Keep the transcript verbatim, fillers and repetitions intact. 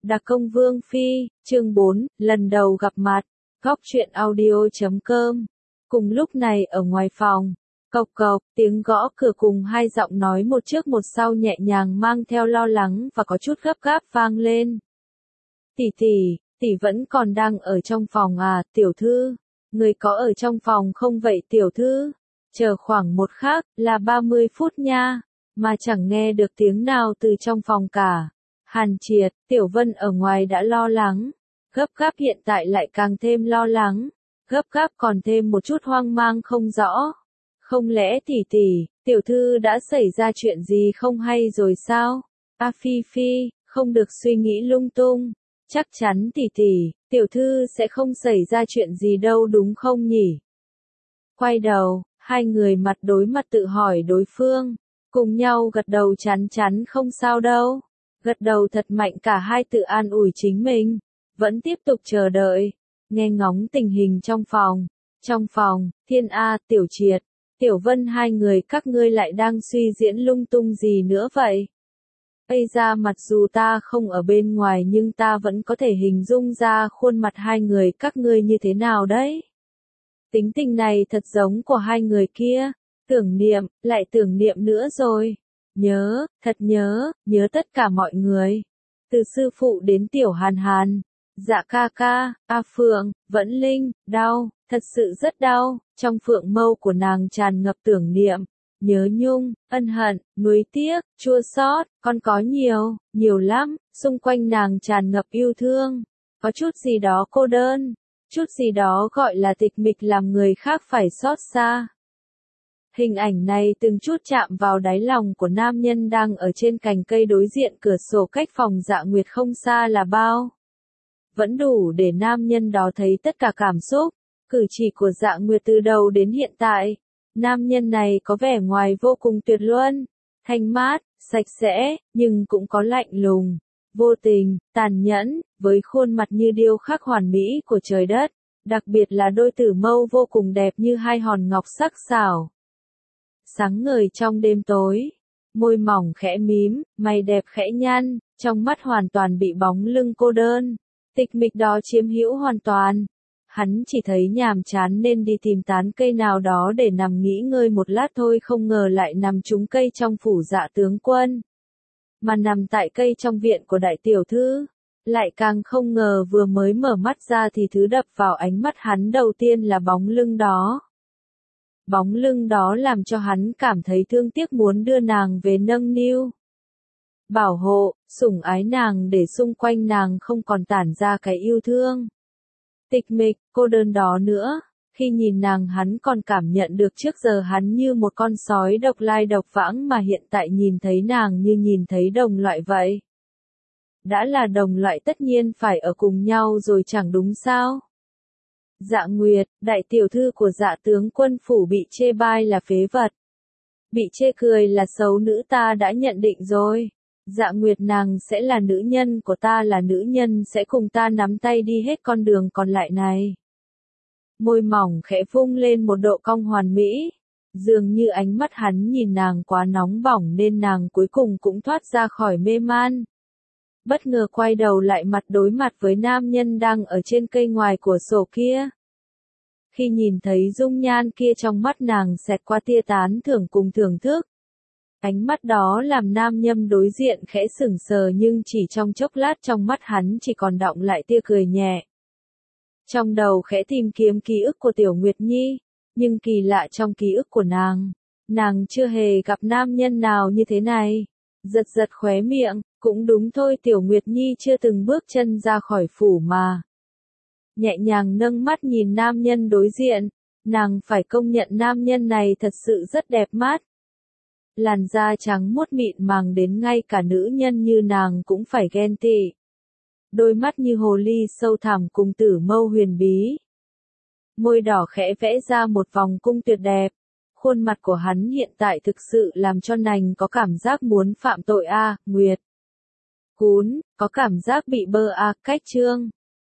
Đặc công Vương Phi, chương bốn, lần đầu gặp mặt, góc truyện audio chấm com. Cùng lúc này ở ngoài phòng, cộc cộc, tiếng gõ cửa cùng hai giọng nói một trước một sau nhẹ nhàng mang theo lo lắng và có chút gấp gáp vang lên. Tỷ tỷ, tỷ vẫn còn đang ở trong phòng à, tiểu thư? Người có ở trong phòng không vậy tiểu thư? Chờ khoảng một khắc, là ba mươi phút nha, mà chẳng nghe được tiếng nào từ trong phòng cả. Hàn Triệt, Tiểu Vân ở ngoài đã lo lắng, gấp gáp hiện tại lại càng thêm lo lắng, gấp gáp còn thêm một chút hoang mang không rõ. Không lẽ tỷ tỷ, tiểu thư đã xảy ra chuyện gì không hay rồi sao? A Phi Phi, không được suy nghĩ lung tung, chắc chắn tỷ tỷ, tiểu thư sẽ không xảy ra chuyện gì đâu đúng không nhỉ? Quay đầu, hai người mặt đối mặt tự hỏi đối phương, cùng nhau gật đầu chắn chắn không sao đâu. Gật đầu thật mạnh cả hai tự an ủi chính mình, vẫn tiếp tục chờ đợi, nghe ngóng tình hình trong phòng. Trong phòng, Thiên A, Tiểu Triệt, Tiểu Vân hai người các ngươi lại đang suy diễn lung tung gì nữa vậy? Ây ra mặc dù ta không ở bên ngoài nhưng ta vẫn có thể hình dung ra khuôn mặt hai người các ngươi như thế nào đấy. Tính tình này thật giống của hai người kia, tưởng niệm, lại tưởng niệm nữa rồi. Nhớ, thật nhớ, nhớ tất cả mọi người. Từ sư phụ đến tiểu Hàn Hàn, Dạ ca ca, A Phượng, Vẫn Linh, đau, thật sự rất đau. Trong phượng mâu của nàng tràn ngập tưởng niệm, nhớ nhung, ân hận, nuối tiếc, chua xót, còn có nhiều, nhiều lắm. Xung quanh nàng tràn ngập yêu thương, có chút gì đó cô đơn, chút gì đó gọi là tịch mịch làm người khác phải xót xa. Hình ảnh này từng chút chạm vào đáy lòng của nam nhân đang ở trên cành cây đối diện cửa sổ cách phòng Dạ Nguyệt không xa là bao. Vẫn đủ để nam nhân đó thấy tất cả cảm xúc, cử chỉ của Dạ Nguyệt từ đầu đến hiện tại. Nam nhân này có vẻ ngoài vô cùng tuyệt luân, thanh mát, sạch sẽ, nhưng cũng có lạnh lùng, vô tình, tàn nhẫn, với khuôn mặt như điêu khắc hoàn mỹ của trời đất, đặc biệt là đôi tử mâu vô cùng đẹp như hai hòn ngọc sắc sảo. Sáng ngời trong đêm tối, môi mỏng khẽ mím, mày đẹp khẽ nhăn, trong mắt hoàn toàn bị bóng lưng cô đơn, tịch mịch đó chiếm hữu hoàn toàn. Hắn chỉ thấy nhàm chán nên đi tìm tán cây nào đó để nằm nghỉ ngơi một lát thôi, không ngờ lại nằm trúng cây trong phủ Dạ tướng quân. Mà nằm tại cây trong viện của đại tiểu thư, lại càng không ngờ vừa mới mở mắt ra thì thứ đập vào ánh mắt hắn đầu tiên là bóng lưng đó. Bóng lưng đó làm cho hắn cảm thấy thương tiếc muốn đưa nàng về nâng niu, bảo hộ, sủng ái nàng để xung quanh nàng không còn tản ra cái yêu thương. Tịch mịch, cô đơn đó nữa, khi nhìn nàng hắn còn cảm nhận được trước giờ hắn như một con sói độc lai độc vãng mà hiện tại nhìn thấy nàng như nhìn thấy đồng loại vậy. Đã là đồng loại tất nhiên phải ở cùng nhau rồi chẳng đúng sao? Dạ Nguyệt, đại tiểu thư của Dạ tướng quân phủ bị chê bai là phế vật, bị chê cười là xấu nữ ta đã nhận định rồi. Dạ Nguyệt nàng sẽ là nữ nhân của ta, là nữ nhân sẽ cùng ta nắm tay đi hết con đường còn lại này. Môi mỏng khẽ vung lên một độ cong hoàn mỹ, dường như ánh mắt hắn nhìn nàng quá nóng bỏng nên nàng cuối cùng cũng thoát ra khỏi mê man. Bất ngờ quay đầu lại mặt đối mặt với nam nhân đang ở trên cây ngoài của sổ kia. Khi nhìn thấy dung nhan kia trong mắt nàng xẹt qua tia tán thưởng cùng thưởng thức. Ánh mắt đó làm nam nhân đối diện khẽ sững sờ nhưng chỉ trong chốc lát trong mắt hắn chỉ còn đọng lại tia cười nhẹ. Trong đầu khẽ tìm kiếm ký ức của Tiểu Nguyệt Nhi, nhưng kỳ lạ trong ký ức của nàng, nàng chưa hề gặp nam nhân nào như thế này. Giật giật khóe miệng, cũng đúng thôi, Tiểu Nguyệt Nhi chưa từng bước chân ra khỏi phủ mà. Nhẹ nhàng nâng mắt nhìn nam nhân đối diện, nàng phải công nhận nam nhân này thật sự rất đẹp mắt. Làn da trắng muốt mịn màng đến ngay cả nữ nhân như nàng cũng phải ghen tị. Đôi mắt như hồ ly sâu thẳm cùng tử mâu huyền bí. Môi đỏ khẽ vẽ ra một vòng cung tuyệt đẹp. Khuôn mặt của hắn hiện tại thực sự làm cho nàng có cảm giác muốn phạm tội a, à, Nguyệt. Cún, có cảm giác bị bơ a, à, cách trương.